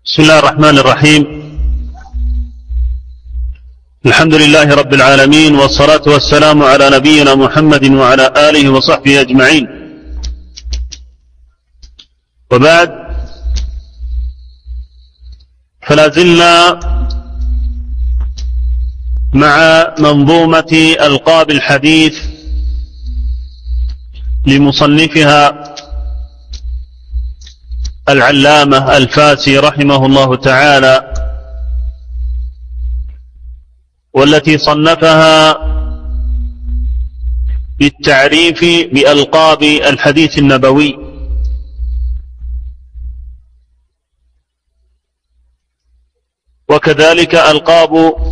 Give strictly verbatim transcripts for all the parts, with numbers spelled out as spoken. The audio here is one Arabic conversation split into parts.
بسم الله الرحمن الرحيم. الحمد لله رب العالمين، والصلاة والسلام على نبينا محمد وعلى آله وصحبه أجمعين، وبعد، فلا زلنا مع منظومة ألقاب الحديث لمصنفها العلامة الفاسي رحمه الله تعالى، والتي صنفها بالتعريف بألقاب الحديث النبوي. وكذلك ألقاب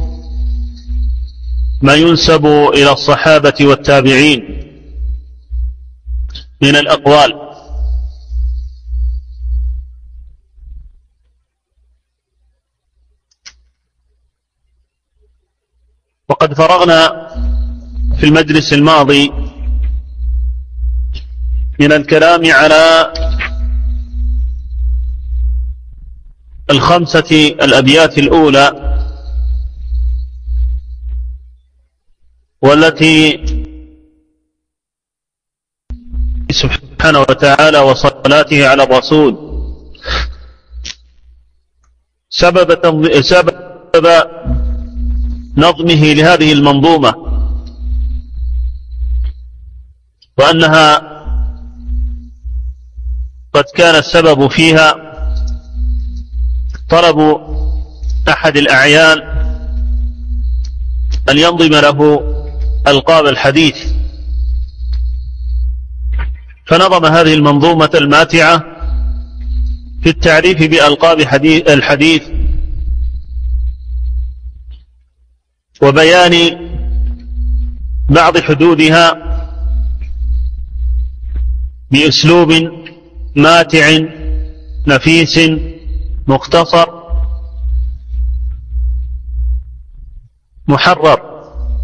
ما ينسب إلى الصحابة والتابعين من الأقوال. وقد فرغنا في المجلس الماضي من الكلام على الخمسة الأبيات الأولى، والتي سبحانه وتعالى وصلاته على الرسول سبب سبب نظمه لهذه المنظومة، وأنها قد كان السبب فيها طلب أحد الأعيان أن ينظم له ألقاب الحديث، فنظم هذه المنظومة الماتعة في التعريف بألقاب الحديث وبيان بعض حدودها بأسلوب ماتع نفيس مختصر محرر.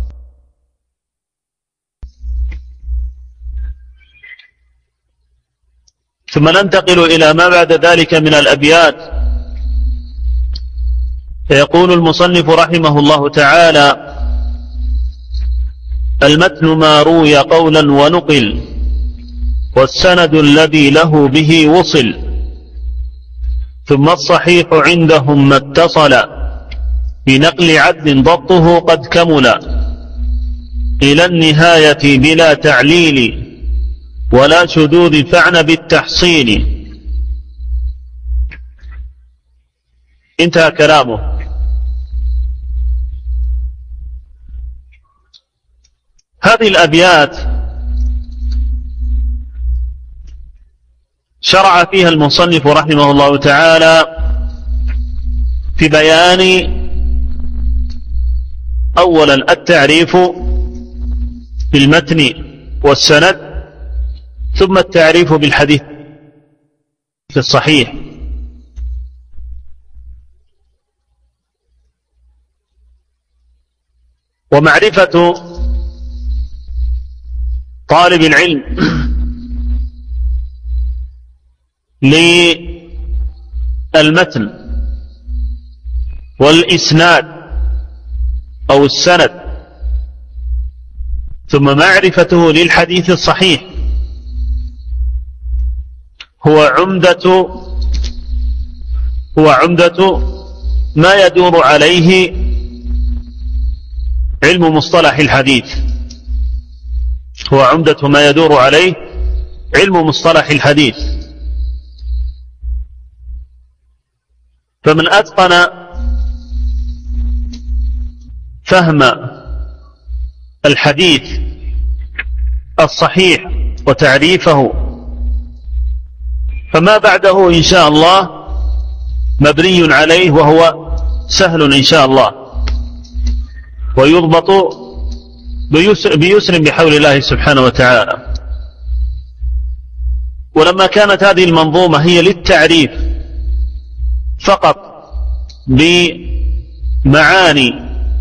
ثم ننتقل إلى ما بعد ذلك من الأبيات، فيقول المصنف رحمه الله تعالى: المتن ما روي قولا ونقل، والسند الذي له به وصل، ثم الصحيح عندهم ما اتصل، بنقل عدل ضبطه قد كمل، إلى النهاية بلا تعليل، ولا شذوذ فعن بالتحصيل. انتهى كلامه. هذه الأبيات شرع فيها المصنف رحمه الله تعالى في بيان أولا التعريف بالمتن والسند، ثم التعريف بالحديث الصحيح. ومعرفة طالب العلم للمتن والإسناد أو السند، ثم معرفته للحديث الصحيح، هو عمدة هو عمدة ما يدور عليه علم مصطلح الحديث هو عمدة ما يدور عليه علم مصطلح الحديث. فمن أتقن فهم الحديث الصحيح وتعريفه، فما بعده إن شاء الله مبني عليه، وهو سهل إن شاء الله، ويضبط بيسر, بيسر بحول الله سبحانه وتعالى. ولما كانت هذه المنظومة هي للتعريف فقط بمعاني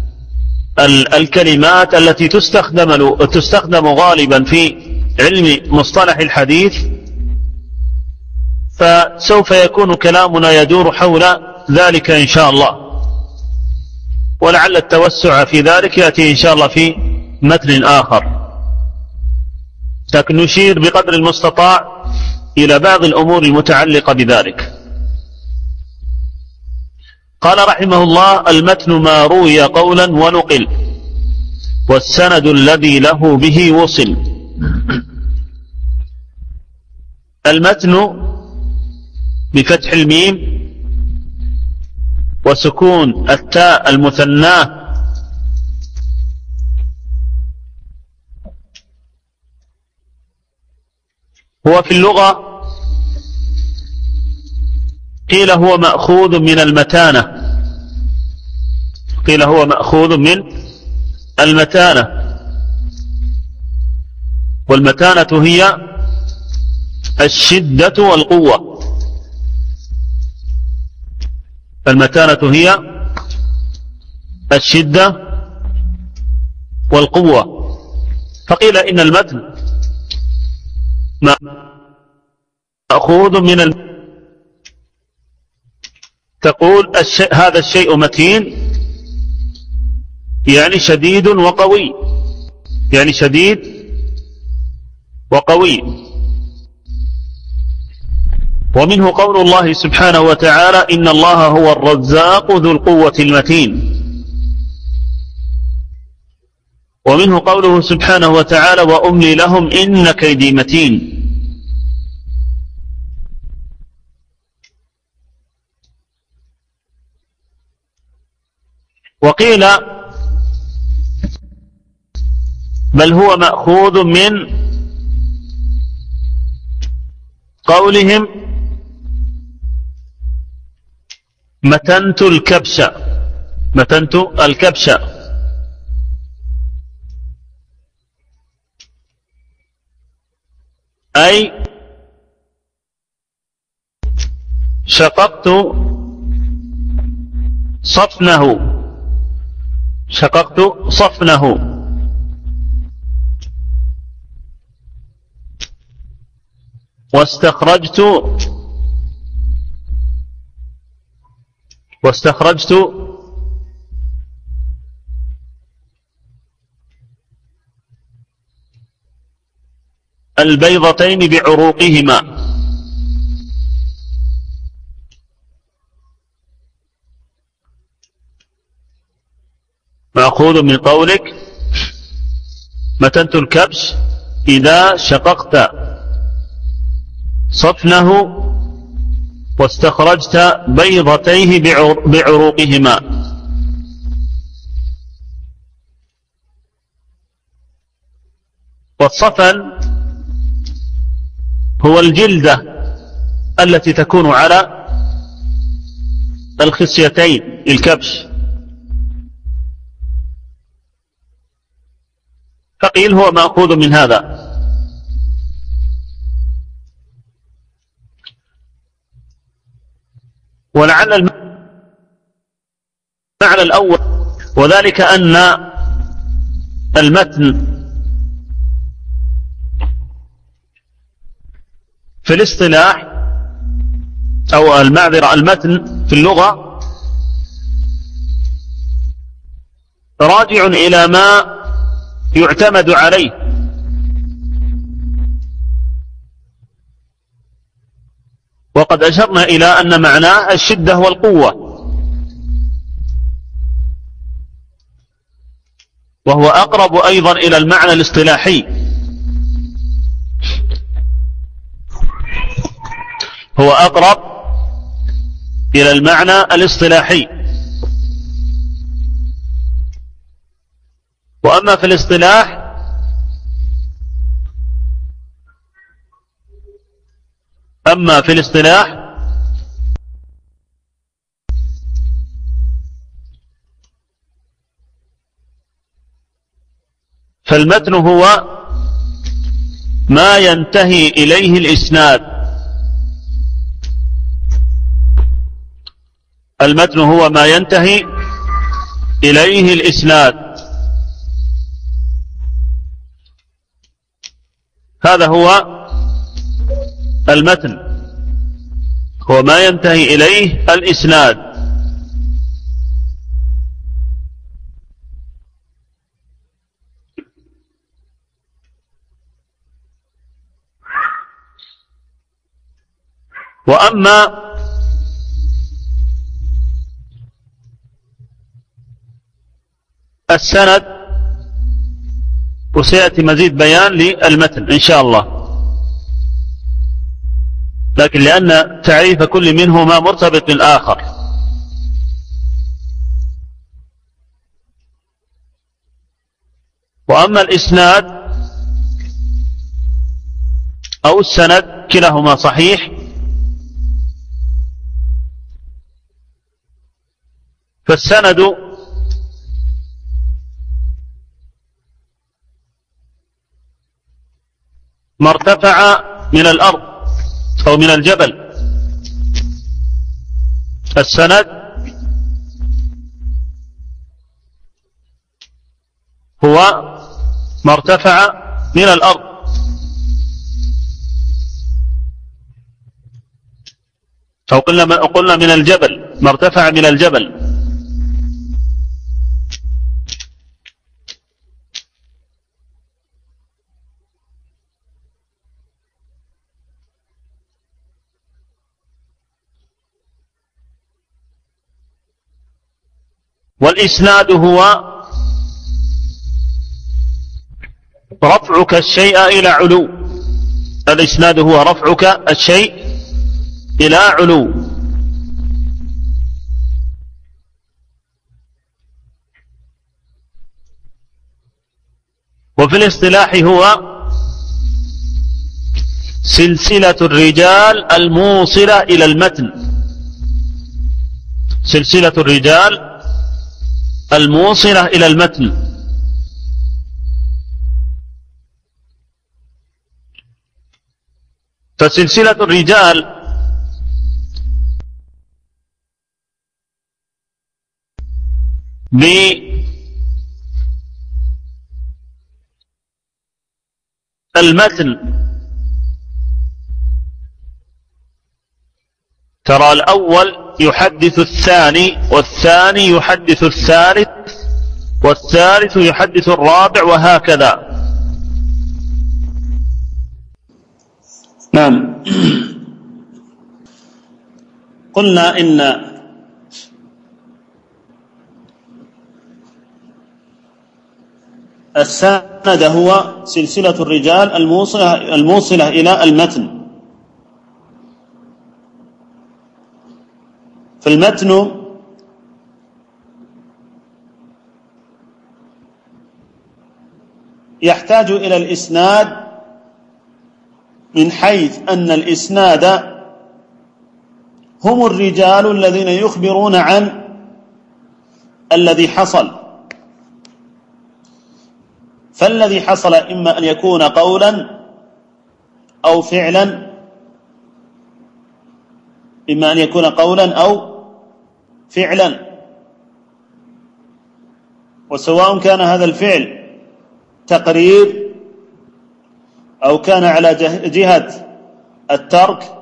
الكلمات التي تستخدم تستخدم غالبا في علم مصطلح الحديث، فسوف يكون كلامنا يدور حول ذلك إن شاء الله، ولعل التوسع في ذلك يأتي إن شاء الله في متن آخر، لكن نشير بقدر المستطاع إلى بعض الأمور المتعلقة بذلك. قال رحمه الله: المتن ما روي قولا ونقل، والسند الذي له به وصل. المتن بفتح الميم وسكون التاء المثناه هو في اللغة قيل هو مأخوذ من المتانة، قيل هو مأخوذ من المتانة، والمتانة هي الشدة والقوة. المتانة هي الشدة والقوة. فقيل إن المتن مأخوذ من الم... تقول الشيء هذا الشيء متين، يعني شديد وقوي، يعني شديد وقوي. ومنه قول الله سبحانه وتعالى: إن الله هو الرزاق ذو القوة المتين. ومنه قوله سبحانه وتعالى: وأملي لهم إن كيدي متين. وقيل بل هو مأخوذ من قولهم متنت الكبش، متنت الكبش، أي شققت صفنه، شققت صفنه. واستخرجت واستخرجت البيضتين بعروقهما. مأخوذ من قولك متنت الكبش إذا شققت صفنه واستخرجت بيضتيه بعروقهما. والصفن هو الجلدة التي تكون على الخصيتين الكبش. فقيل هو مأخوذ من هذا. ولعل المعنى الأول وذلك أن المتن في الاصطلاح أو المعذرة المتن في اللغة راجع إلى ما يعتمد عليه، وقد أشرنا إلى أن معناه الشدة والقوة، وهو أقرب أيضا إلى المعنى الاصطلاحي. هو أقرب إلى المعنى الاصطلاحي. وأما في الاصطلاح أما في الاصطلاح فالمتن هو ما ينتهي إليه الإسناد. المتن هو ما ينتهي إليه الإسناد. هذا هو المتن، هو ما ينتهي إليه الإسناد. وأما السند وسيأتي مزيد بيان للمتن إن شاء الله، لكن لأن تعريف كل منهما مرتبط بالآخر. وأما الإسناد أو السند كلاهما صحيح، فالسند ما ارتفع من الأرض أو من الجبل. السند هو ما ارتفع من الأرض، أو قلنا قلنا من الجبل، ما ارتفع من الجبل. والإسناد هو رفعك الشيء إلى علو. الإسناد هو رفعك الشيء إلى علو. وفي الاصطلاح هو سلسلة الرجال الموصلة إلى المتن. سلسلة الرجال الموصلة إلى المتن. فسلسلة الرجال بالمتن ترى الأول يحدث الثاني، والثاني يحدث الثالث، والثالث يحدث الرابع، وهكذا. نعم. قلنا إن السند هو سلسلة الرجال الموصلة, الموصلة إلى المتن. فالمتن يحتاج إلى الإسناد من حيث أن الإسناد هم الرجال الذين يخبرون عن الذي حصل. فالذي حصل إما أن يكون قولا أو فعلا، إما أن يكون قولا أو فعلا، وسواء كان هذا الفعل تقرير أو كان على جهة الترك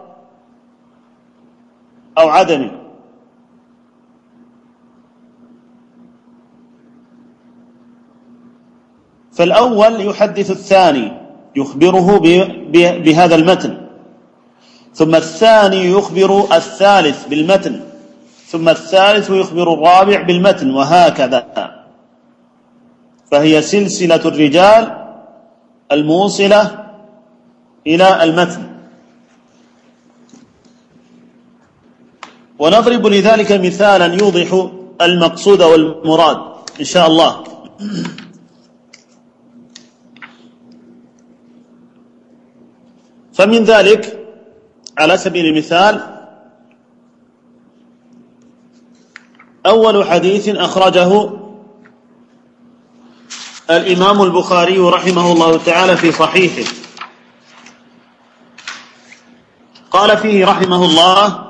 أو عدمه. فالأول يحدث الثاني يخبره بهذا المتن، ثم الثاني يخبر الثالث بالمتن، ثم الثالث يخبر الرابع بالمتن، وهكذا. فهي سلسلة الرجال الموصلة إلى المتن. ونضرب لذلك مثالا يوضح المقصود والمراد إن شاء الله. فمن ذلك على سبيل المثال أول حديث أخرجه الإمام البخاري رحمه الله تعالى في صحيحه، قال فيه رحمه الله: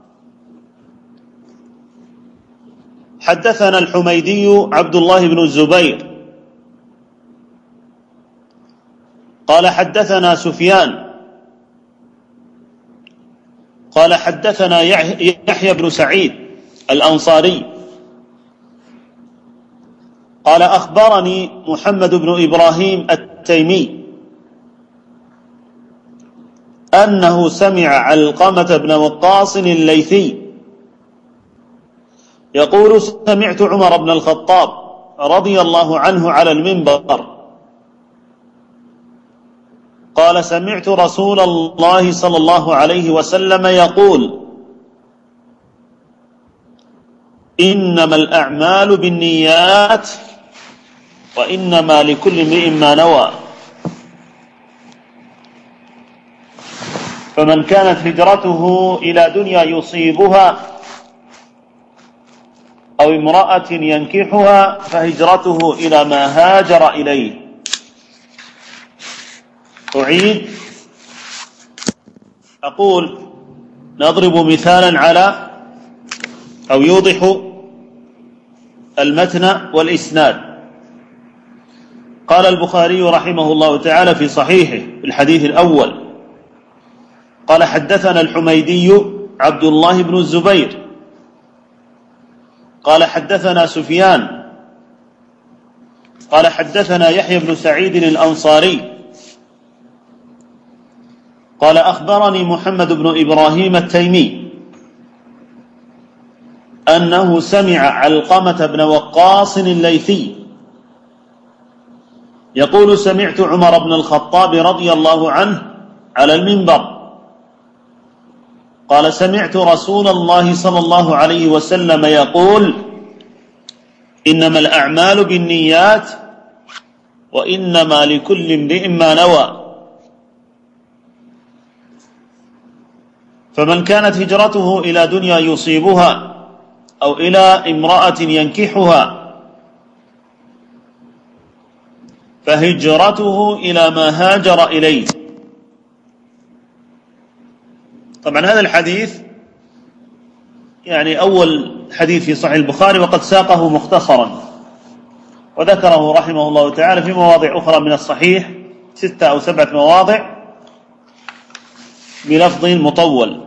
حدثنا الحميدي عبد الله بن الزبير قال حدثنا سفيان قال حدثنا يحيى بن سعيد الأنصاري قال أخبرني محمد بن إبراهيم التيمي أنه سمع علقمة بن وقاص الليثي يقول: سمعت عمر بن الخطاب رضي الله عنه على المنبر قال: سمعت رسول الله صلى الله عليه وسلم يقول: إنما الأعمال بالنيات وإنما لكل امرئ ما نوى. فمن كانت هجرته إلى دنيا يصيبها أو امرأة ينكحها فهجرته إلى ما هاجر إليه. أعيد أقول نضرب مثالا على أو يوضح المتن والإسناد. قال البخاري رحمه الله تعالى في صحيحه في الحديث الأول: قال: حدثنا الحميدي عبد الله بن الزبير قال: حدثنا سفيان قال: حدثنا يحيى بن سعيد الأنصاري قال: أخبرني محمد بن إبراهيم التيمي أنه سمع علقمة بن وقاص الليثي يقول: سمعت عمر بن الخطاب رضي الله عنه على المنبر قال: سمعت رسول الله صلى الله عليه وسلم يقول: إنما الأعمال بالنيات وإنما لكل امرئ ما نوى. فمن كانت هجرته إلى دنيا يصيبها أو إلى امرأة ينكحها فهجرته إلى ما هاجر إليه. طبعا هذا الحديث يعني أول حديث في صحيح البخاري، وقد ساقه مختصرا وذكره رحمه الله تعالى في مواضع أخرى من الصحيح، ستة أو سبعة مواضع بلفظ مطول.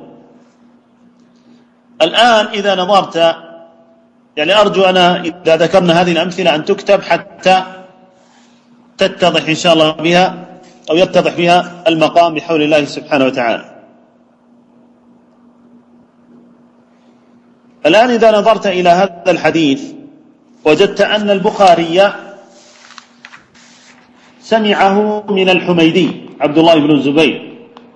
الآن إذا نظرت، يعني أرجو أنا إذا ذكرنا هذه الأمثلة أن تكتب حتى تتضح إن شاء الله بها أو يتضح بها المقام بحول الله سبحانه وتعالى. الآن إذا نظرت إلى هذا الحديث وجدت أن البخاري سمعه من الحميدي عبد الله بن الزبير،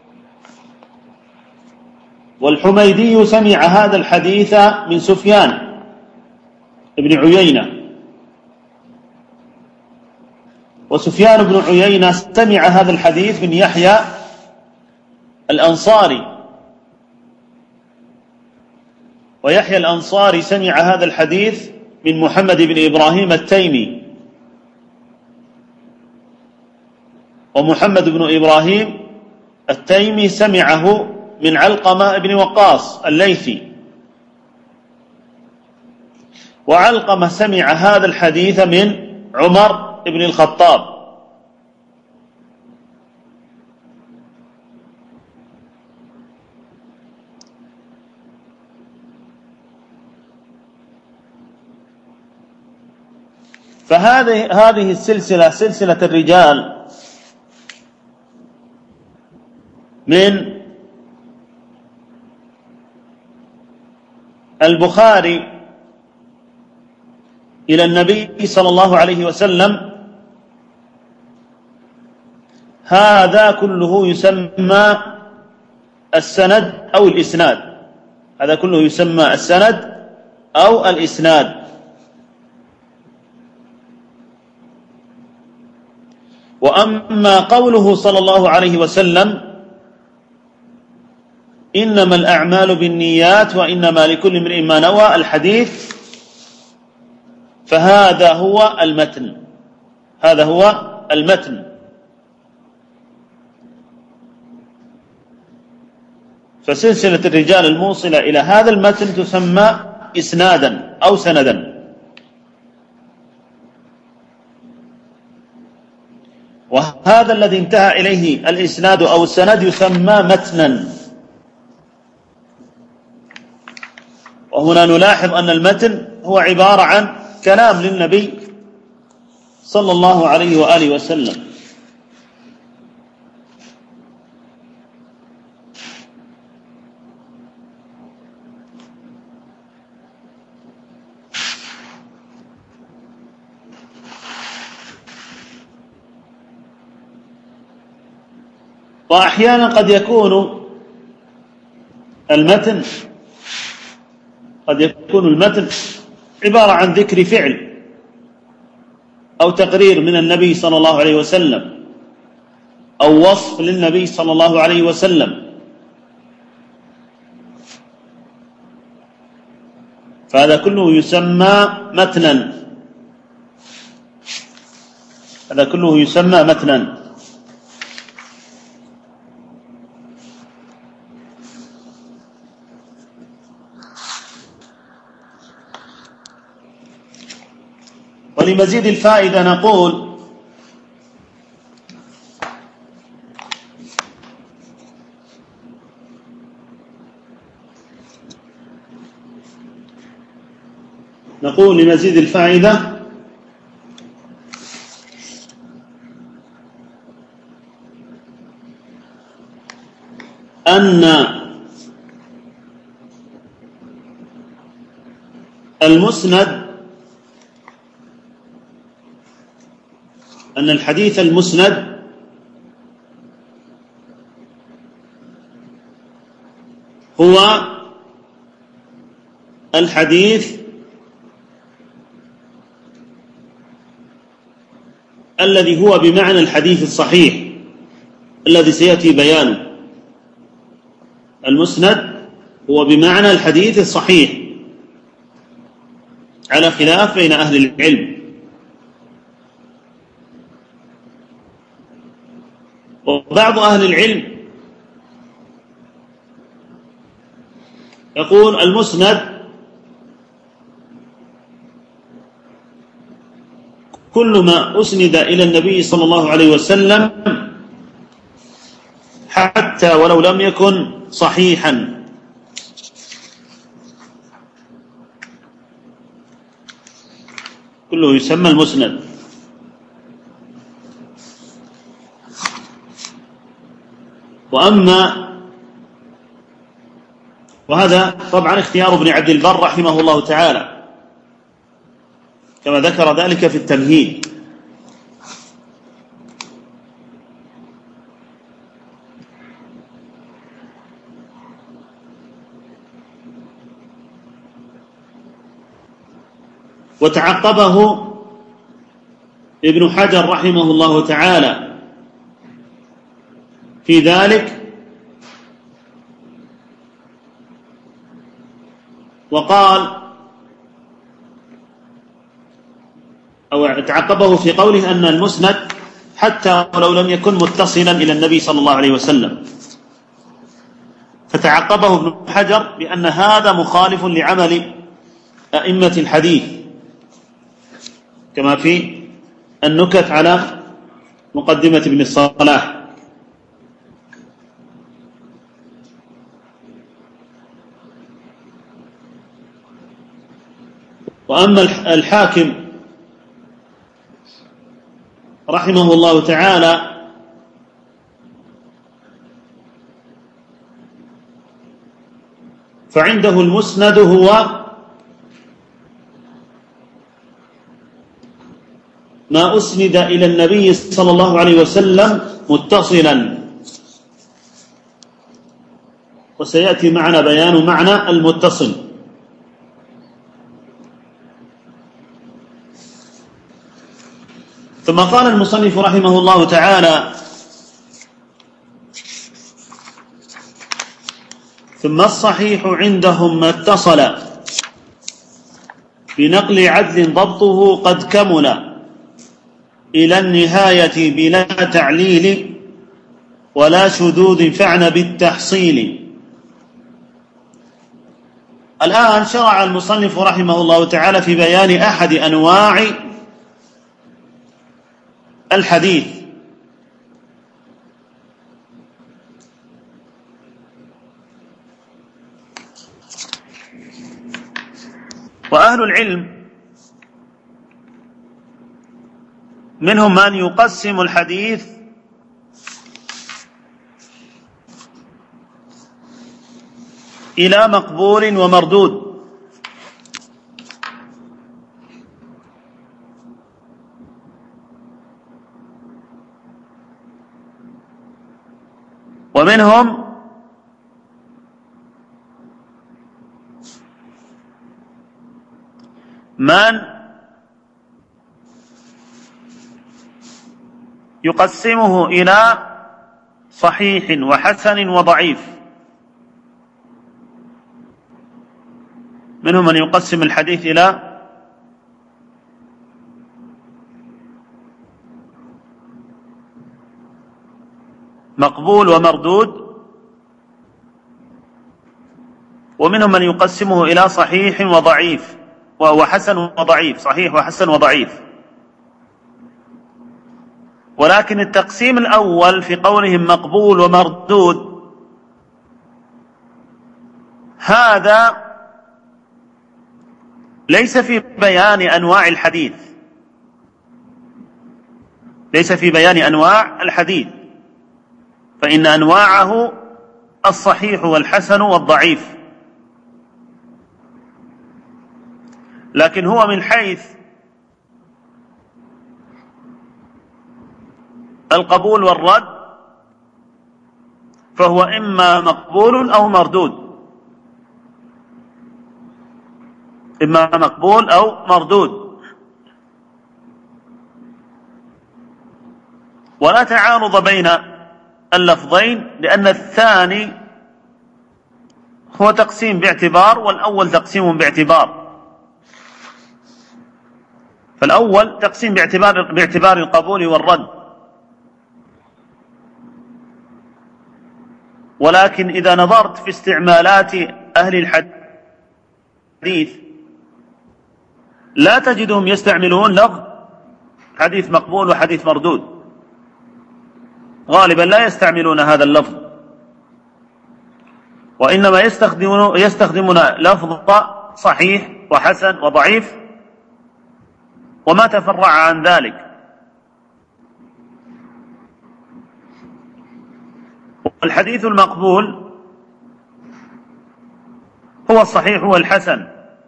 والحميدي سمع هذا الحديث من سفيان بن عيينة، وسفيان بن عيينة سمع هذا الحديث من يحيى الأنصاري، ويحيى الأنصاري سمع هذا الحديث من محمد بن إبراهيم التيمي، ومحمد بن إبراهيم التيمي سمعه من علقمة بن وقاص الليثي، وعلقمة سمع هذا الحديث من عمر بن الخطاب. فهذه هذه السلسلة سلسلة الرجال من البخاري إلى النبي صلى الله عليه وسلم، هذا كله يسمى السند أو الإسناد، هذا كله يسمى السند أو الإسناد. وأما قوله صلى الله عليه وسلم: إنما الأعمال بالنيات وإنما لكل امرئ ما نوى، الحديث، فهذا هو المتن، هذا هو المتن. فسلسلة الرجال الموصلة إلى هذا المتن تسمى إسنادا أو سندا. وهذا الذي انتهى إليه الإسناد أو السند يسمى متنا. وهنا نلاحظ أن المتن هو عبارة عن كلام للنبي صلى الله عليه وآله وسلم. وأحيانا قد يكون المتن قد يكون المتن عبارة عن ذكر فعل أو تقرير من النبي صلى الله عليه وسلم أو وصف للنبي صلى الله عليه وسلم، فهذا كله يسمى متنا هذا كله يسمى متنا. ولمزيد الفائدة نقول نقول لمزيد الفائدة أن المسند أن الحديث المسند هو الحديث الذي هو بمعنى الحديث الصحيح الذي سيأتي بيانه. المسند هو بمعنى الحديث الصحيح على خلاف بين أهل العلم. وبعض أهل العلم يقول المسند كل ما أسند إلى النبي صلى الله عليه وسلم حتى ولو لم يكن صحيحا، كله يسمى المسند. وأما وهذا طبعا اختيار ابن عبد البر رحمه الله تعالى كما ذكر ذلك في التمهيد. وتعقبه ابن حجر رحمه الله تعالى في ذلك وقال أو تعقبه في قوله أن المسند حتى ولو لم يكن متصلا إلى النبي صلى الله عليه وسلم، فتعقبه ابن حجر بأن هذا مخالف لعمل أئمة الحديث كما في النكت على مقدمة ابن الصلاح. وأما الحاكم رحمه الله تعالى فعنده المسند هو ما أسند إلى النبي صلى الله عليه وسلم متصلا، وسيأتي معنا بيان معنى المتصل. ثم قال المصنف رحمه الله تعالى: ثم الصحيح عندهم ما اتصل بنقل عدل ضبطه قد كمل إلى النهاية بلا تعليل ولا شذوذ فعن بالتحصيل. الآن شرع المصنف رحمه الله تعالى في بيان أحد أنواع الحديث، وأهل العلم منهم من يقسم الحديث إلى مقبول ومردود، ومنهم من يقسمه إلى صحيح وحسن وضعيف. منهم من يقسم الحديث إلى مقبول ومردود، ومنهم من يقسمه إلى صحيح وضعيف وحسن وضعيف، صحيح وحسن وضعيف. ولكن التقسيم الأول في قولهم مقبول ومردود هذا ليس في بيان أنواع الحديث، ليس في بيان أنواع الحديث، فإن أنواعه الصحيح والحسن والضعيف، لكن هو من حيث القبول والرد فهو إما مقبول أو مردود، إما مقبول أو مردود، ولا تعارض بين اللفظين، لأن الثاني هو تقسيم باعتبار والأول تقسيم باعتبار. فالأول تقسيم باعتبار باعتبار القبول والرد، ولكن إذا نظرت في استعمالات أهل الحديث لا تجدهم يستعملون لفظ حديث مقبول وحديث مردود، غالبا لا يستعملون هذا اللفظ، وإنما يستخدمون يستخدمون لفظ صحيح وحسن وضعيف وما تفرع عن ذلك. الحديث المقبول هو الصحيح والحسن،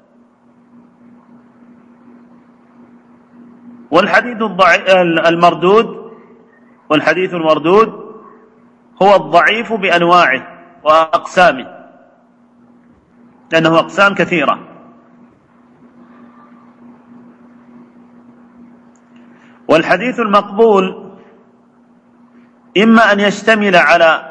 والحديث المردود والحديث المردود هو الضعيف بأنواعه وأقسامه، لأنه أقسام كثيرة. والحديث المقبول إما أن يشتمل على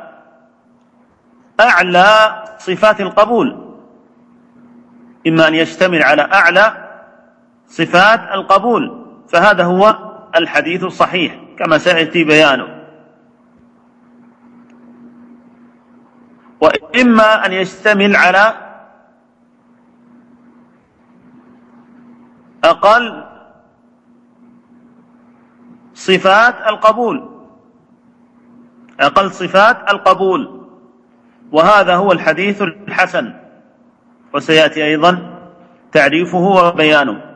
أعلى صفات القبول، إما أن يشتمل على أعلى صفات القبول، فهذا هو الحديث الصحيح كما سيأتي بيانه، وإما أن يشتمل على أقل صفات القبول، أقل صفات القبول، وهذا هو الحديث الحسن، وسيأتي أيضا تعريفه وبيانه.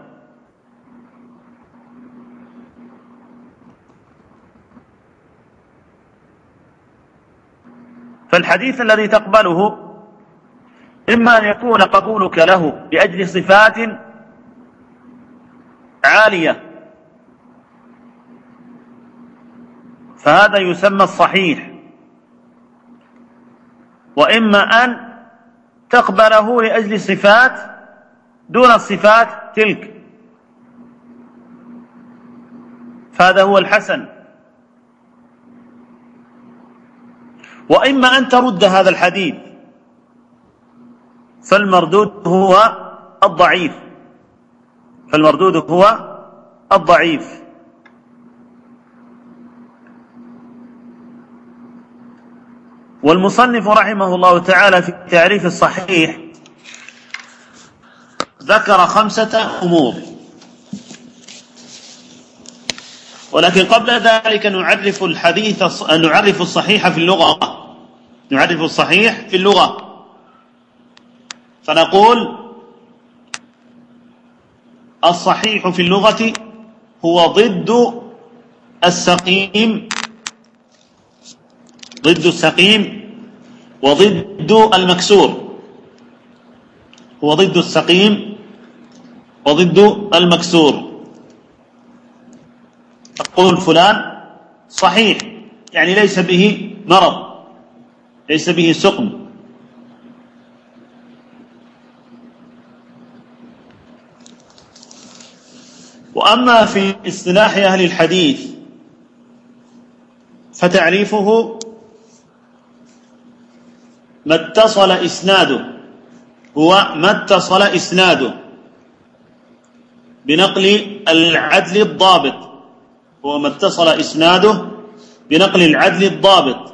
فالحديث الذي تقبله إما أن يكون قبولك له لأجل صفات عالية، فهذا يسمى الصحيح، وإما أن تقبله لأجل صفات دون الصفات تلك، فهذا هو الحسن، وإما أن ترد هذا الحديث، فالمردود هو الضعيف، فالمردود هو الضعيف. والمصنف رحمه الله تعالى في تعريف الصحيح ذكر خمسة أمور، ولكن قبل ذلك نعرف الحديث نعرف الصحيح في اللغة نعرف الصحيح في اللغة فنقول الصحيح في اللغة هو ضد السقيم ضد السقيم وضد المكسور، هو ضد السقيم وضد المكسور. تقول فلان صحيح يعني ليس به مرض، ليس به سقم. وأما في اصطلاح أهل الحديث فتعريفه ما اتصل إسناده، هو ما اتصل إسناده بنقل العدل الضابط، هو ما اتصل إسناده بنقل العدل الضابط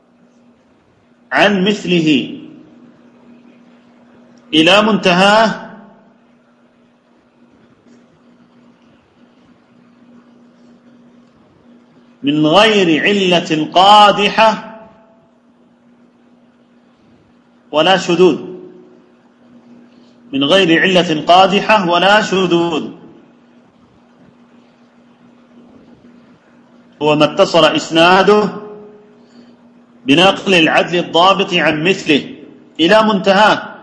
عن مثله إلى منتهاه من غير علة قادحة ولا شذوذ، من غير علة قادحة ولا شذوذ. هو ما اتصل إسناده بنقل العدل الضابط عن مثله إلى منتهاه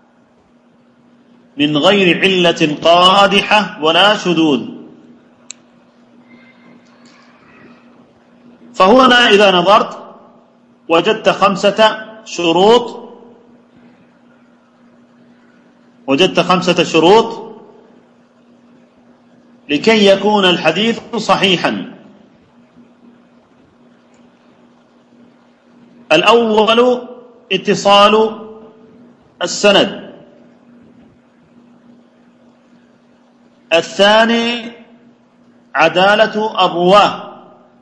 من غير علة قادحة ولا شذوذ. فهنا إذا نظرت وجدت خمسة شروط وجدت خمسة شروط لكي يكون الحديث صحيحا. الأول اتصال السند، الثاني عدالة الرواه،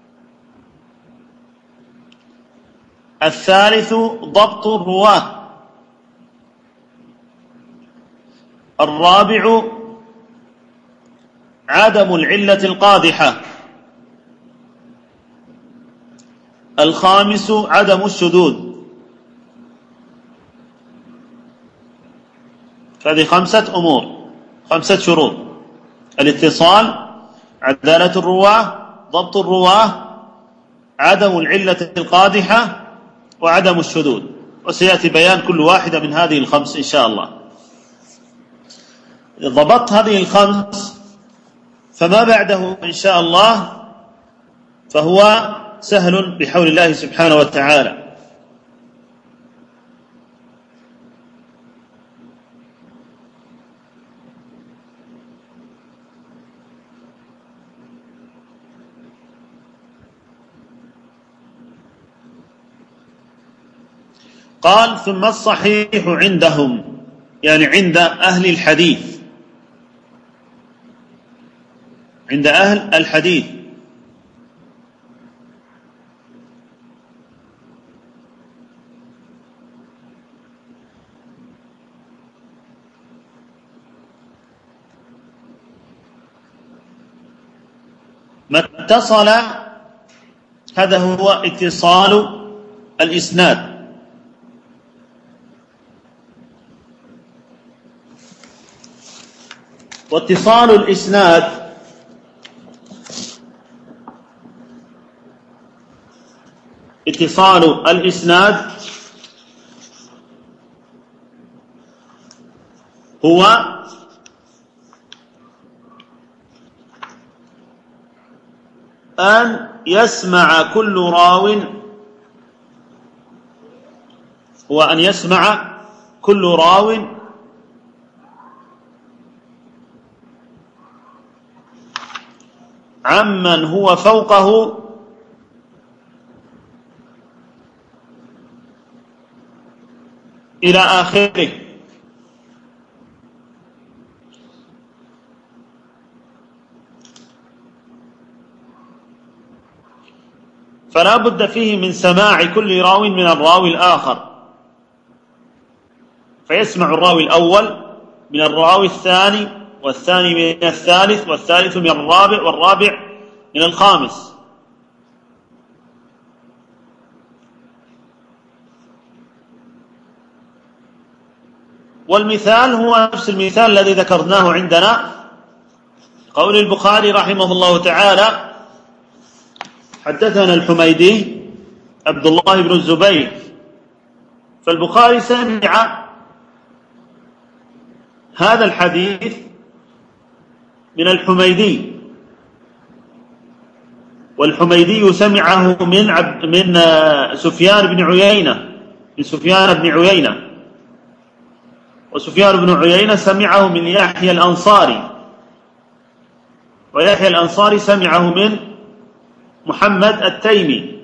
الثالث ضبط الرواه، الرابع عدم العلة القادحة، الخامس عدم الشذوذ. هذه خمسة أمور، خمسة شروط: الاتصال، عدالة الرواه، ضبط الرواه، عدم العلة القادحة، وعدم الشذوذ. وسيأتي بيان كل واحدة من هذه الخمس إن شاء الله. إذا ضبطت هذه الخمس فما بعده إن شاء الله فهو سهل بحول الله سبحانه وتعالى. قال: ثم الصحيح عندهم، يعني عند أهل الحديث، عند أهل الحديث ما اتصل، هذا هو اتصال الإسناد. واتصال الإسناد اتصال الإسناد هو أن يسمع كل راو هو أن يسمع كل راو عمن هو فوقه إلى آخره. فلا بد فيه من سماع كل راو من الراوي الآخر، فيسمع الراوي الأول من الراوي الثاني، والثاني من الثالث، والثالث من الرابع، والرابع من الخامس. والمثال هو نفس المثال الذي ذكرناه عندنا، قول البخاري رحمه الله تعالى: حدثنا الحميدي عبد الله بن الزبير. فالبخاري سمع هذا الحديث من الحميدي، والحميدي سمعه من عبد من سفيان بن عيينة، من سفيان بن عيينة، وسفيان بن عيينة سمعه من يحيى الأنصاري، ويحيى الأنصاري سمعه من محمد التيمي،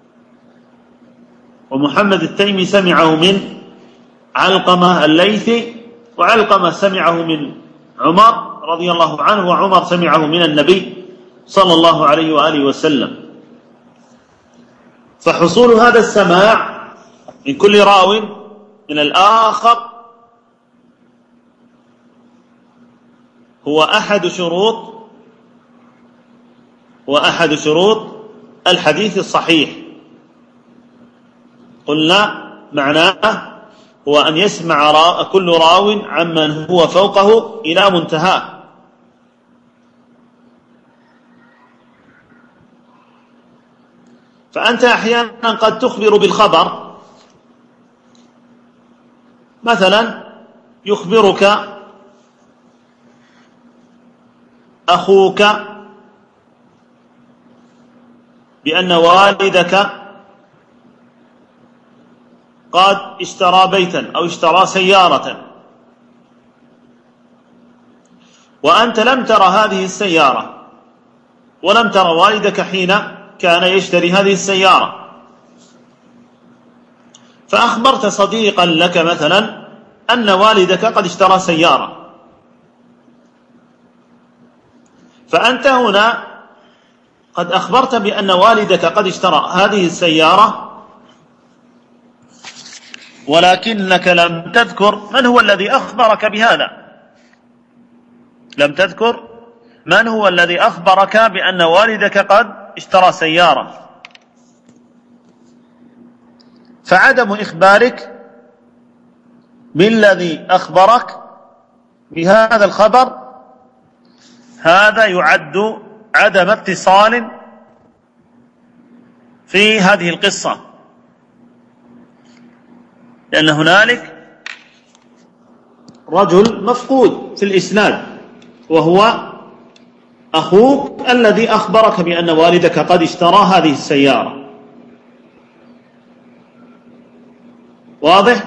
ومحمد التيمي سمعه من علقمة الليثي، وعلقمة سمعه من عمر رضي الله عنه، وعمر سمعه من النبي صلى الله عليه وآله وسلم. فحصول هذا السماع من كل راو من الآخر هو أحد شروط هو أحد شروط الحديث الصحيح. قلنا معناه هو أن يسمع كل راو عمن هو فوقه إلى منتهاه. فأنت أحيانا قد تخبر بالخبر، مثلا يخبرك أخوك بأن والدك قد اشترى بيتا أو اشترى سيارة، وأنت لم ترى هذه السيارة ولم ترى والدك حين كان يشتري هذه السيارة، فأخبرت صديقا لك مثلا أن والدك قد اشترى سيارة، فأنت هنا قد أخبرت بأن والدك قد اشترى هذه السيارة، ولكنك لم تذكر من هو الذي أخبرك بهذا، لم تذكر من هو الذي أخبرك بأن والدك قد اشترى سيارة. فعدم إخبارك بالذي أخبرك بهذا الخبر هذا يعد عدم اتصال في هذه القصة، لأن هنالك رجل مفقود في الإسناد وهو أخوك الذي أخبرك بأن والدك قد اشترى هذه السيارة. واضح؟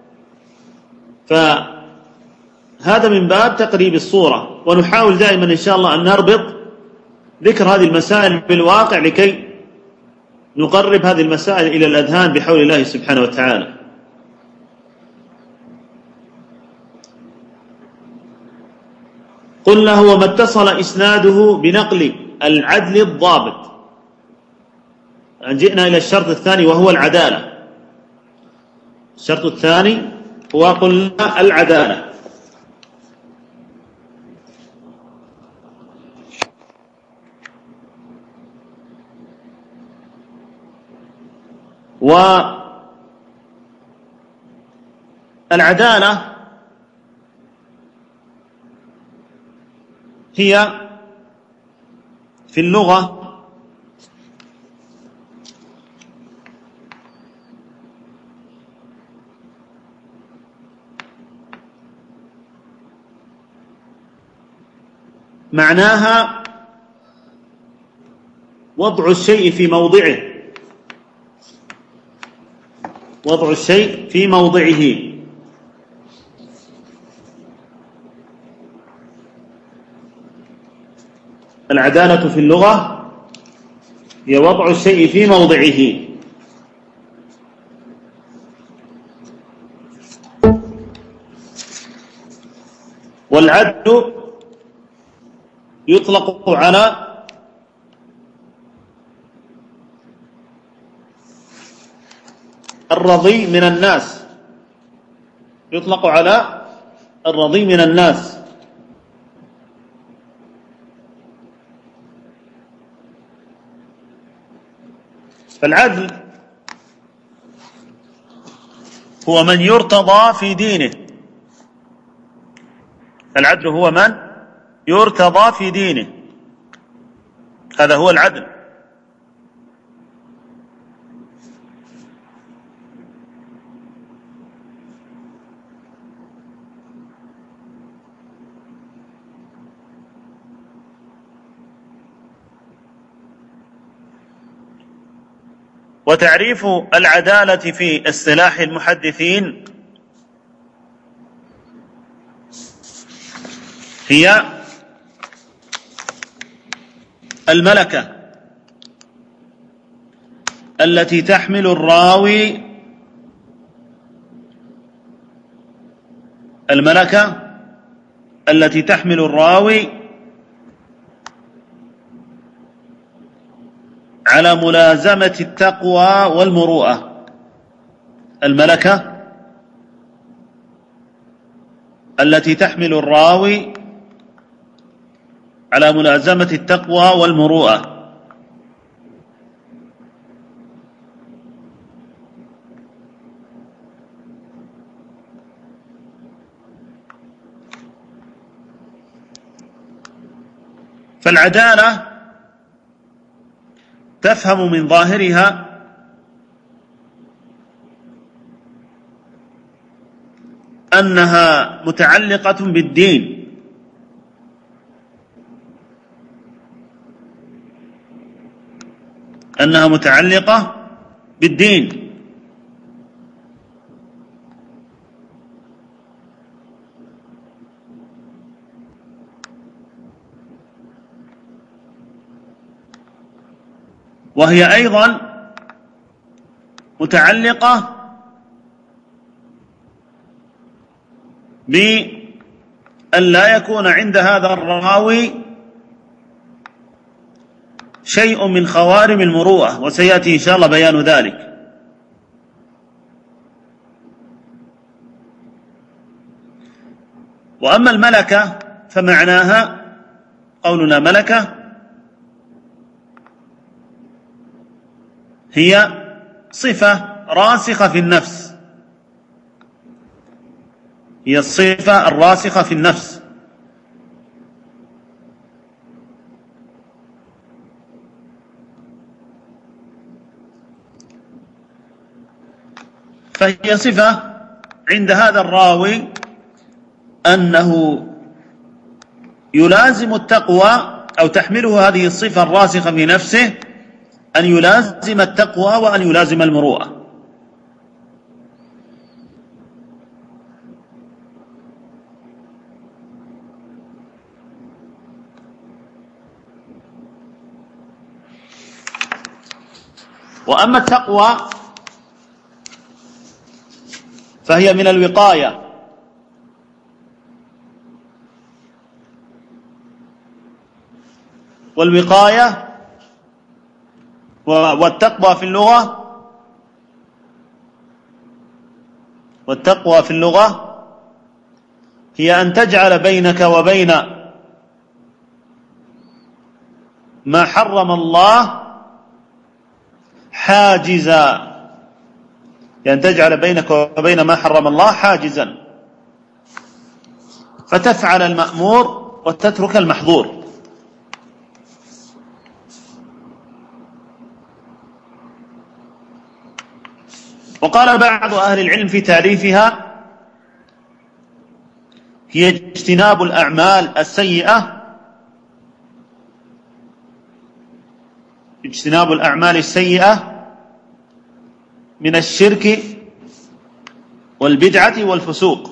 فهذا من باب تقريب الصورة، ونحاول دائما إن شاء الله أن نربط ذكر هذه المسائل بالواقع لكي نقرب هذه المسائل إلى الأذهان بحول الله سبحانه وتعالى. قلنا هو ما اتصل إسناده بنقل العدل الضابط. جئنا إلى الشرط الثاني وهو العدالة. الشرط الثاني هو قلنا العدالة. والعدالة هي في اللغة معناها وضع الشيء في موضعه، وضع الشيء في موضعه. العدالة في اللغة هي وضع الشيء في موضعه. والعدل يطلق على الرضي من الناس، يطلق على الرضي من الناس. فالعدل هو من يرتضى في دينه، العدل هو من يرتضى في دينه، هذا هو العدل. وتعريف العدالة في اصطلاح المحدثين هي الملكة التي تحمل الراوي الملكة التي تحمل الراوي على ملازمة التقوى والمروءة. الملكة التي تحمل الراوي على ملازمة التقوى والمروءة. فالعدالة تفهم من ظاهرها أنها متعلقة بالدين، أنها متعلقة بالدين، وهي أيضا متعلقة بأن لا يكون عند هذا الراوي شيء من خوارم المروءة، وسيأتي إن شاء الله بيان ذلك. وأما الملكة فمعناها قولنا ملكة هي صفة راسخة في النفس، هي الصفة الراسخة في النفس، فهي صفة عند هذا الراوي أنه يلازم التقوى، أو تحمله هذه الصفة الراسخة في نفسه أن يلازم التقوى وأن يلازم المروءة. وأما التقوى فهي من الوقاية، والوقاية والتقوى في اللغة والتقوى في اللغة هي أن تجعل بينك وبين ما حرم الله حاجزا، يعني تجعل بينك وبين ما حرم الله حاجزا، فتفعل المأمور وتترك المحظور. وقال بعض أهل العلم في تعريفها هي اجتناب الأعمال السيئة، اجتناب الأعمال السيئة من الشرك والبدعة والفسوق.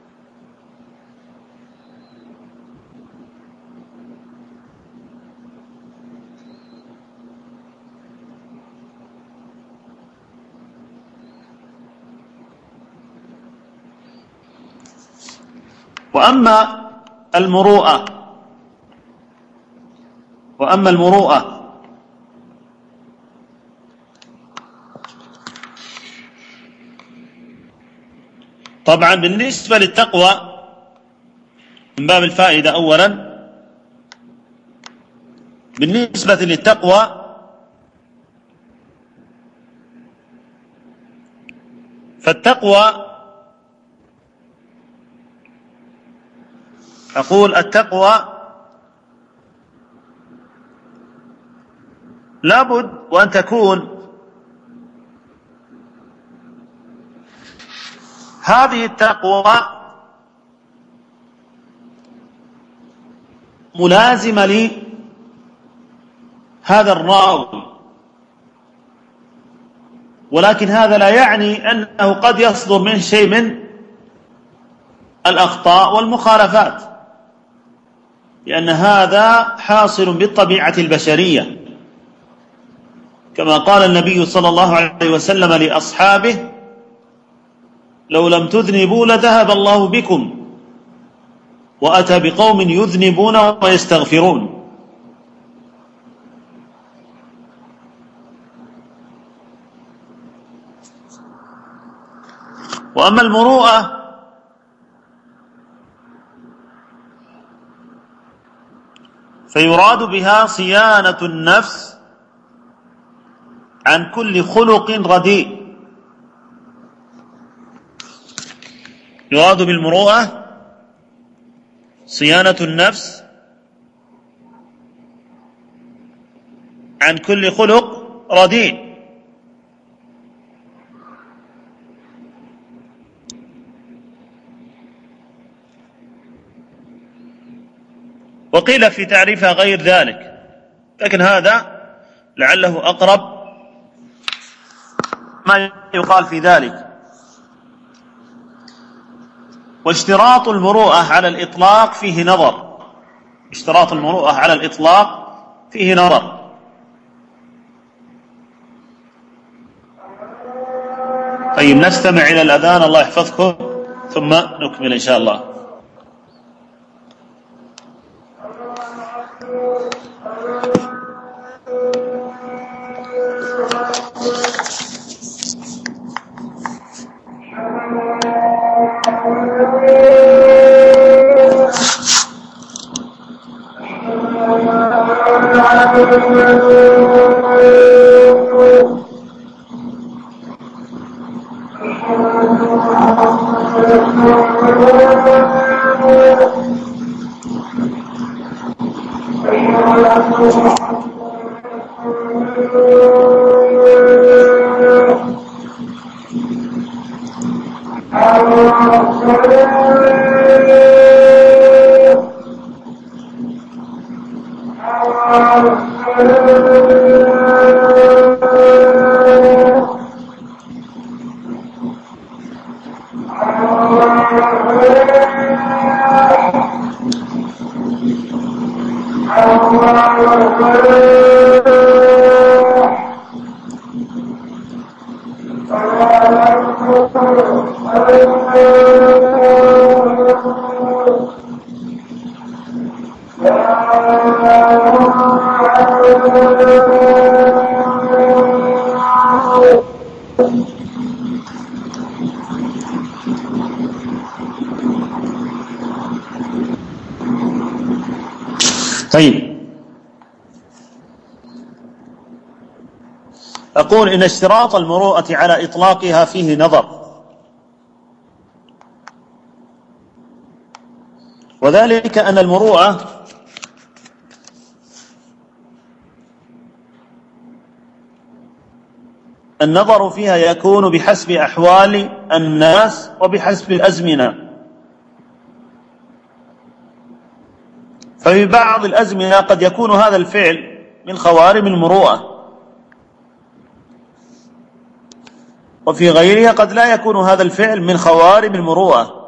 وأما المروءة وأما المروءة طبعا بالنسبة للتقوى من باب الفائدة أولا، بالنسبة للتقوى فالتقوى أقول التقوى لابد وأن تكون هذه التقوى ملازمة لهذا الراوي، ولكن هذا لا يعني أنه قد يصدر منه شيء من الأخطاء والمخالفات، لأن هذا حاصل بالطبيعة البشرية، كما قال النبي صلى الله عليه وسلم لأصحابه: لو لم تذنبوا لذهب الله بكم، وأتى بقوم يذنبون ويستغفرون. وأما المروءة فيراد بها صيانة النفس عن كل خلق رديء. يراد بالمروءة صيانة النفس عن كل خلق رديء. وقيل في تعريفها غير ذلك، لكن هذا لعله أقرب ما يقال في ذلك. واشتراط المروءة على الإطلاق فيه نظر، اشتراط المروءة على الإطلاق فيه نظر. طيب نستمع إلى الأذان، الله يحفظكم، ثم نكمل إن شاء الله. طيب، أقول إن اشتراط المروءة على إطلاقها فيه نظر، وذلك أن المروءة النظر فيها يكون بحسب أحوال الناس وبحسب الأزمنة. ففي بعض الأزمنة قد يكون هذا الفعل من خوارم المروءة، وفي غيرها قد لا يكون هذا الفعل من خوارم المروءة.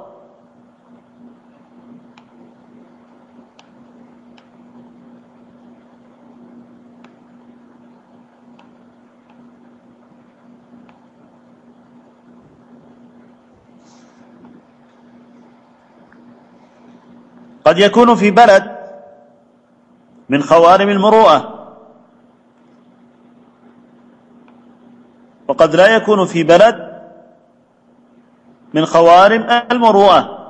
قد يكون في بلد من خوارم المروءة، وقد لا يكون في بلد من خوارم المروءة.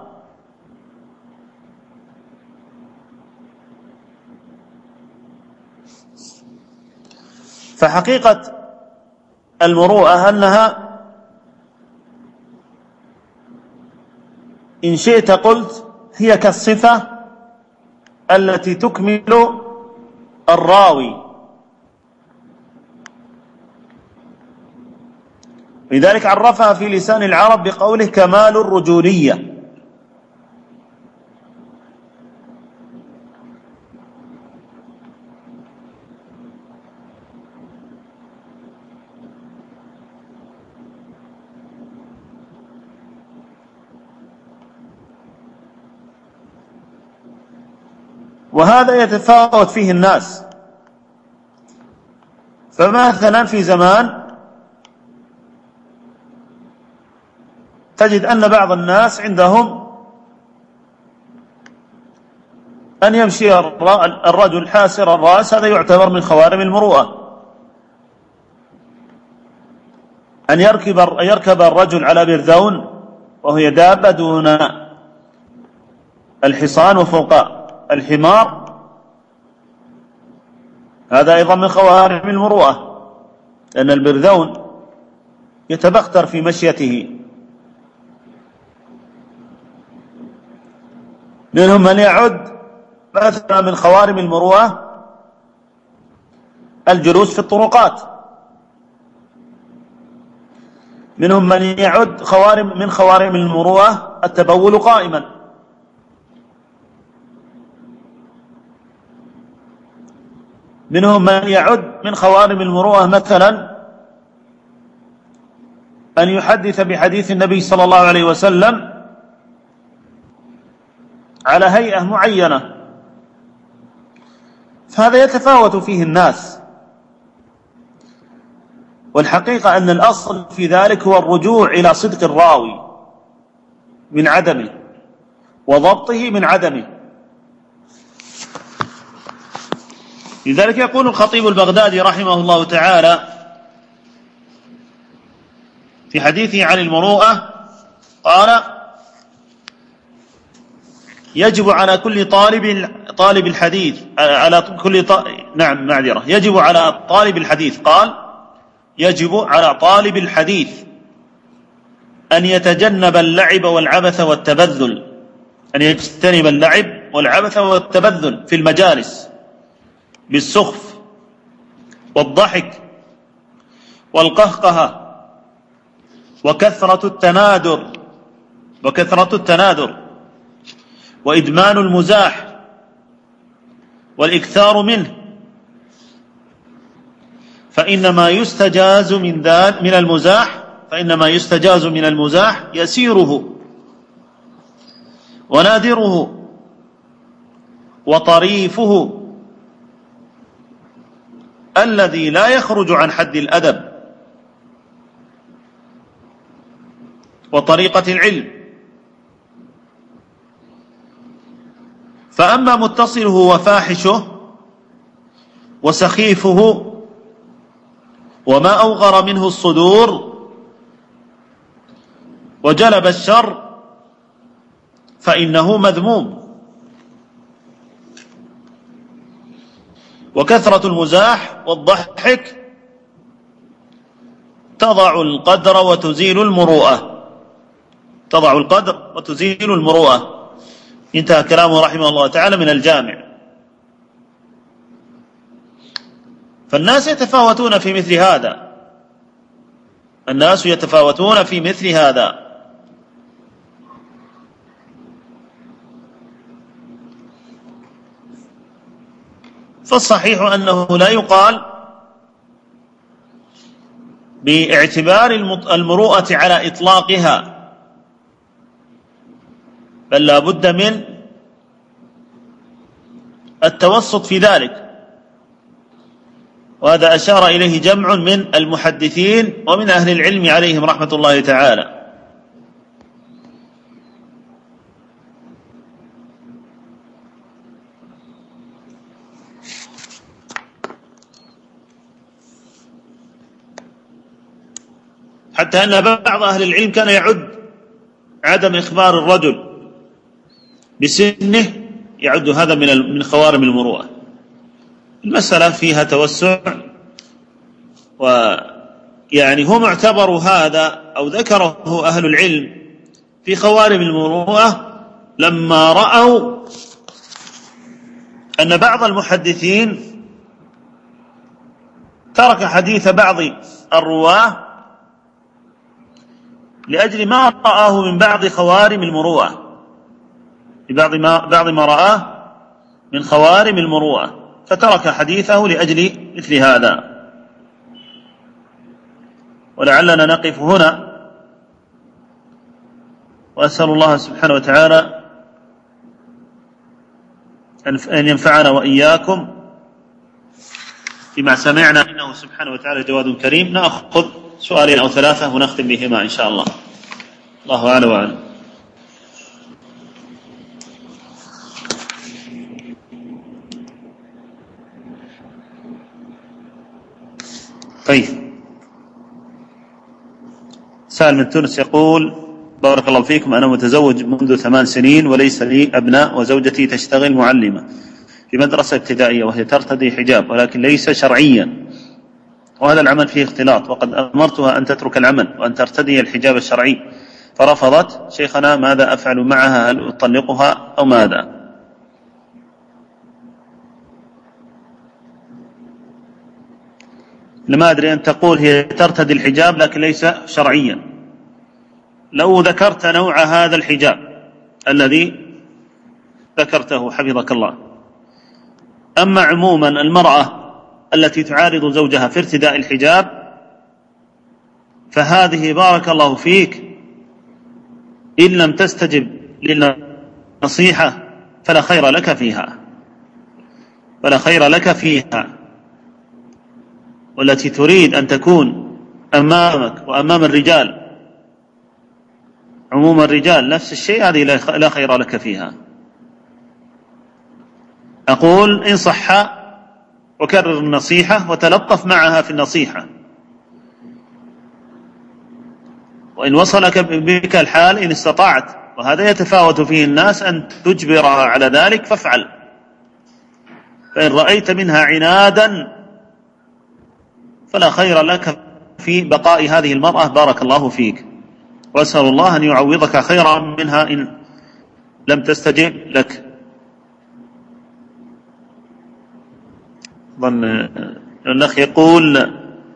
فحقيقة المروءة أنها إن شئت قلت هي كالصفة التي تكمل الراوي، لذلك عرفها في لسان العرب بقوله كمال الرجولية. وهذا يتفاوت فيه الناس. فمثلا في زمان تجد أن بعض الناس عندهم أن يمشي الرجل حاسر الرأس، هذا يعتبر من خوارم المروءة. أن يركب يركب الرجل على بردون وهي دابة دون الحصان وفوق الحمار، هذا أيضا من خوارم المروءة، لأن البردون يتبختر في مشيته. منهم من يعد مثلا من خوارم المروءة الجلوس في الطرقات، منهم من يعد خوارم من خوارم المروءة التبول قائما، منهم من يعد من خوارم المروءة مثلا أن يحدث بحديث النبي صلى الله عليه وسلم على هيئة معينة، فهذا يتفاوت فيه الناس. والحقيقة أن الأصل في ذلك هو الرجوع إلى صدق الراوي من عدمه وضبطه من عدمه. لذلك يقول الخطيب البغدادي رحمه الله تعالى في حديثه عن المروءة، قال: يجب على كل طالب طالب الحديث على كل ط... نعم معذرة يجب على طالب الحديث قال يجب على طالب الحديث أن يتجنب اللعب والعبث والتبذل، أن يجتنب اللعب والعبث والتبذل في المجالس بالسخف والضحك والقهقهة وكثرة التنادر وكثرة التنادر وإدمان المزاح والإكثار منه، فإنما يستجاز من ذلك من المزاح فإنما يستجاز من المزاح يسيره ونادره وطريفه الذي لا يخرج عن حد الأدب وطريقة العلم. فأما متصله وفاحشه وسخيفه وما أوغر منه الصدور وجلب الشر فإنه مذموم. وكثرة المزاح والضحك تضع القدر وتزيل المروءة تضع القدر وتزيل المروءة. انتهى كلامه رحمه الله تعالى من الجامع. فالناس يتفاوتون في مثل هذا الناس يتفاوتون في مثل هذا فالصحيح أنه لا يقال باعتبار المروءة على إطلاقها، بل لا بد من التوسط في ذلك، وهذا أشار إليه جمع من المحدثين ومن أهل العلم عليهم رحمة الله تعالى. حتى أن بعض أهل العلم كان يعد عدم إخبار الرجل بسنه يعد هذا من من خوارم المروءة. المسألة فيها توسع، ويعني هو معتبر هذا أو ذكره أهل العلم في خوارم المروءة لما رأوا أن بعض المحدثين ترك حديث بعض الرواه لأجل ما رآه من بعض خوارم المروءة ببعض ما بعض ما رآه من خوارم المروءة، فترك حديثه لأجل مثل هذا. ولعلنا نقف هنا، وأسأل الله سبحانه وتعالى أن ينفعنا وإياكم بما سمعنا، إنه سبحانه وتعالى جواد كريم. نأخذ سؤالين أو ثلاثة ونختم بهما إن شاء الله. الله أعلم وأعلم. طيب، سائل من تونس يقول: بارك الله فيكم، أنا متزوج منذ ثمان سنين وليس لي أبناء، وزوجتي تشتغل معلمة في مدرسة ابتدائية وهي ترتدي حجاب ولكن ليس شرعيا، وهذا العمل فيه اختلاط، وقد أمرتها أن تترك العمل وأن ترتدي الحجاب الشرعي فرفضت. شيخنا ماذا أفعل معها؟ هل أطلقها أو ماذا؟ لما أدري أن تقول هي ترتدي الحجاب لكن ليس شرعيا. لو ذكرت نوع هذا الحجاب الذي ذكرته حفظك الله. أما عموما المرأة التي تعارض زوجها في ارتداء الحجاب فهذه بارك الله فيك إن لم تستجب للنصيحة فلا خير لك فيها، فلا خير لك فيها. والتي تريد أن تكون أمامك وأمام الرجال، عموم الرجال نفس الشيء، هذه لا خير لك فيها. أقول إن صح وكرر النصيحة وتلطف معها في النصيحة، وإن وصلك بك الحال إن استطعت، وهذا يتفاوت فيه الناس، أن تجبرها على ذلك فافعل. فإن رأيت منها عنادا فلا خير لك في بقاء هذه المرأة بارك الله فيك، وأسأل الله أن يعوضك خيرا منها إن لم تستجب لك. ظن الأخ يقول: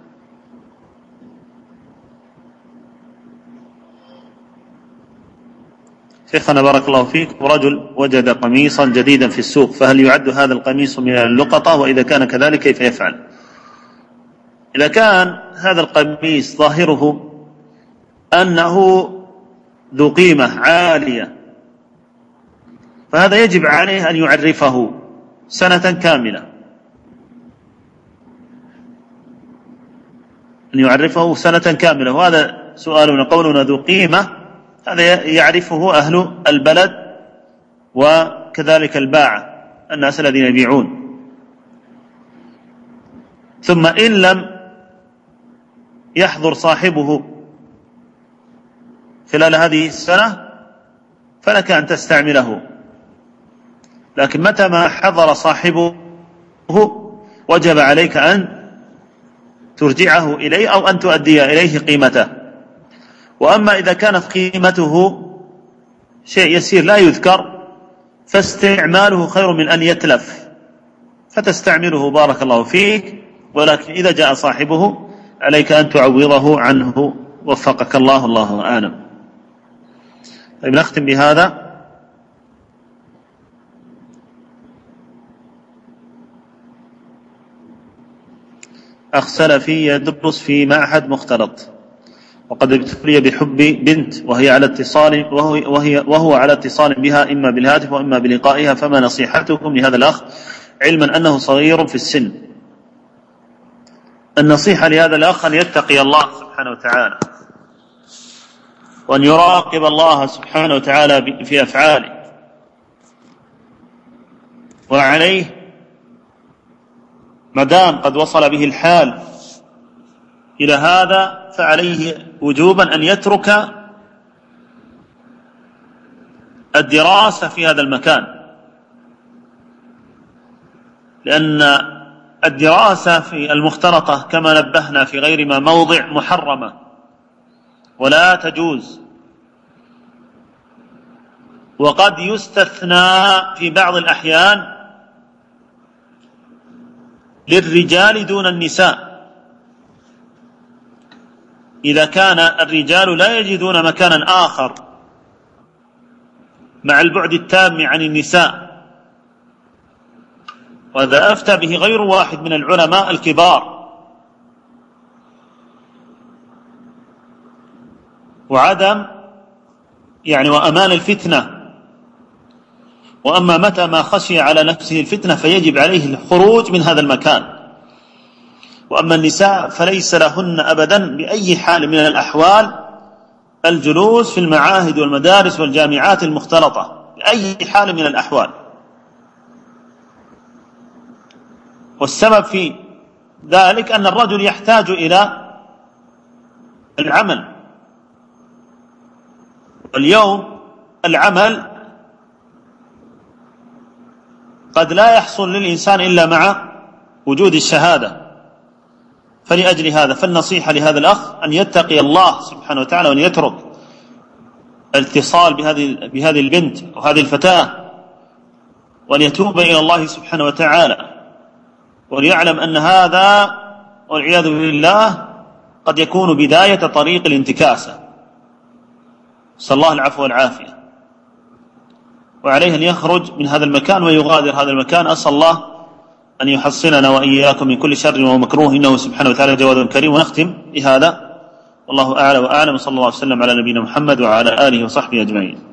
شيخنا بارك الله فيك، رجل وجد قميصا جديدا في السوق، فهل يعد هذا القميص من اللقطة؟ وإذا كان كذلك كيف يفعل؟ إذا كان هذا القميص ظاهره أنه ذو قيمة عالية فهذا يجب عليه أن يعرفه سنة كاملة، أن يعرفه سنة كاملة. وهذا سؤالنا قولنا ذو قيمة، هذا يعرفه أهل البلد وكذلك الباعة، الناس الذين يبيعون. ثم إن لم يحضر صاحبه خلال هذه السنة فلك أن تستعمله، لكن متى ما حضر صاحبه وجب عليك أن ترجعه إليه أو أن تؤدي إليه قيمته. وأما إذا كانت قيمته شيء يسير لا يذكر فاستعماله خير من أن يتلف، فتستعمله بارك الله فيك، ولكن إذا جاء صاحبه عليك أن تعوضه عنه، وفقك الله، الله أعلم. طيب، نختم بهذا. أخ سلفي يدرس في معهد مختلط وقد ابتلي بحب بنت وهي على اتصال وهو, وهي وهو على اتصال بها إما بالهاتف وإما بلقائها، فما نصيحتكم لهذا الأخ علما أنه صغير في السن؟ النصيحة لهذا الأخ أن يتقي الله سبحانه وتعالى وأن يراقب الله سبحانه وتعالى في أفعاله، وعليه مدام قد وصل به الحال إلى هذا فعليه وجوبا أن يترك الدراسة في هذا المكان، لأن الدراسة في المختلطة كما نبهنا في غير ما موضع محرمة ولا تجوز، وقد يستثنى في بعض الأحيان للرجال دون النساء إذا كان الرجال لا يجدون مكانا آخر مع البعد التام عن النساء، وهذا أفتى به غير واحد من العلماء الكبار. وعدم يعني وأمان الفتنة وأما متى ما خشي على نفسه الفتنة فيجب عليه الخروج من هذا المكان. وأما النساء فليس لهن أبدا بأي حال من الأحوال الجلوس في المعاهد والمدارس والجامعات المختلطة بأي حال من الأحوال. والسبب في ذلك أن الرجل يحتاج إلى العمل، واليوم العمل قد لا يحصل للإنسان إلا مع وجود الشهادة. فلأجل هذا فالنصيحة لهذا الأخ أن يتقي الله سبحانه وتعالى وأن يترك الاتصال بهذه بهذه البنت وهذه الفتاة، وأن يتوب إلى الله سبحانه وتعالى، وليعلم أن هذا والعياذ بالله قد يكون بداية طريق الانتكاسة، نسأل الله العفو والعافية. وعليه أن يخرج من هذا المكان ويغادر هذا المكان. أسأل الله أن يحصننا وإياكم من كل شر ومكروه، إنه سبحانه وتعالى جواد كريم. ونختم بهذا، والله أعلى وأعلم، صلى الله عليه وسلم على نبينا محمد وعلى آله وصحبه أجمعين.